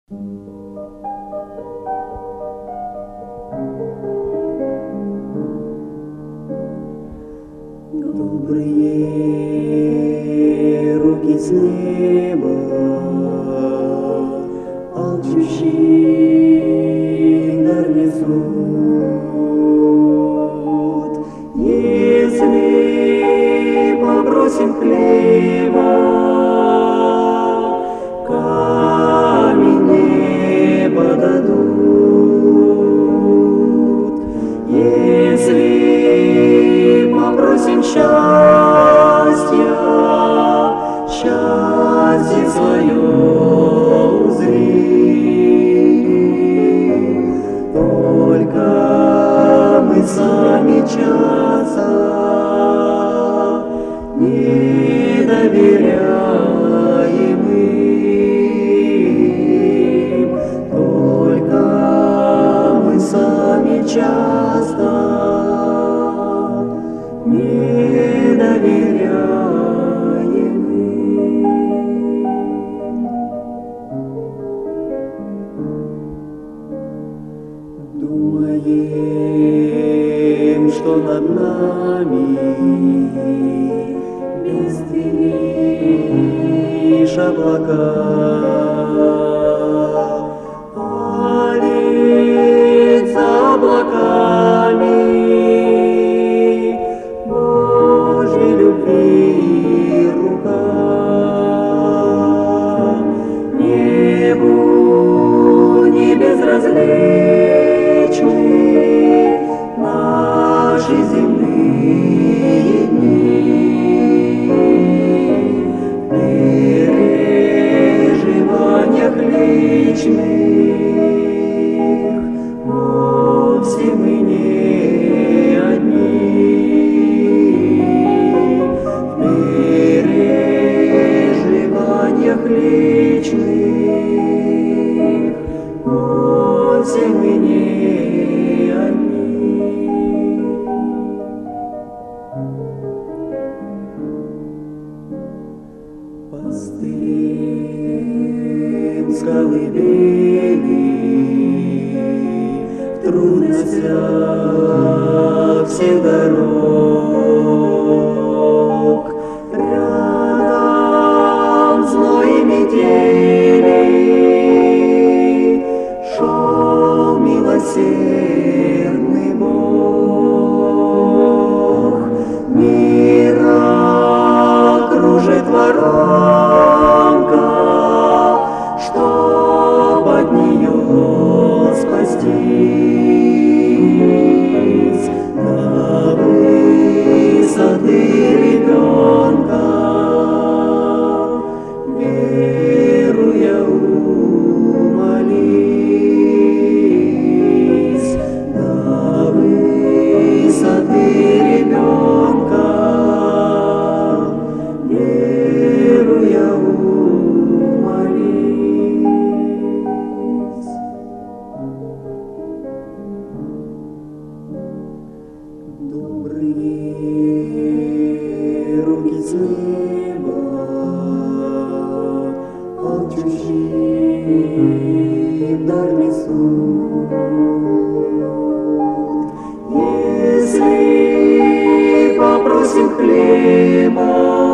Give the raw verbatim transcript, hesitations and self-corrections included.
Добрые руки с неба, алчущий дар несут. Если попросим хлеба, камень не подадут. Если попросим счастья, счастье свое узрим. Только мы сами часто не доверяем им. Только мы сами часто не доверяем им. Думаем, что над нами без тени лишь облака, а ведь за облаками Божьей любви рука. Небу не безразличны наши земные дни. В переживаниях личных вовсе мы не одни. В переживаниях личных вовсе мы не одни. Постылеем с колыбели в трудностях всех дорог. Рядом в зной и метели шел милосердный Бог. Мира кружит воронка, чтоб от нее спастись на высоты ребенка. Веруя, умолись на высоты ребенка. Веруя, умолись. Добрые руки с неба, алчущий дар несут. Если попросим хлеба,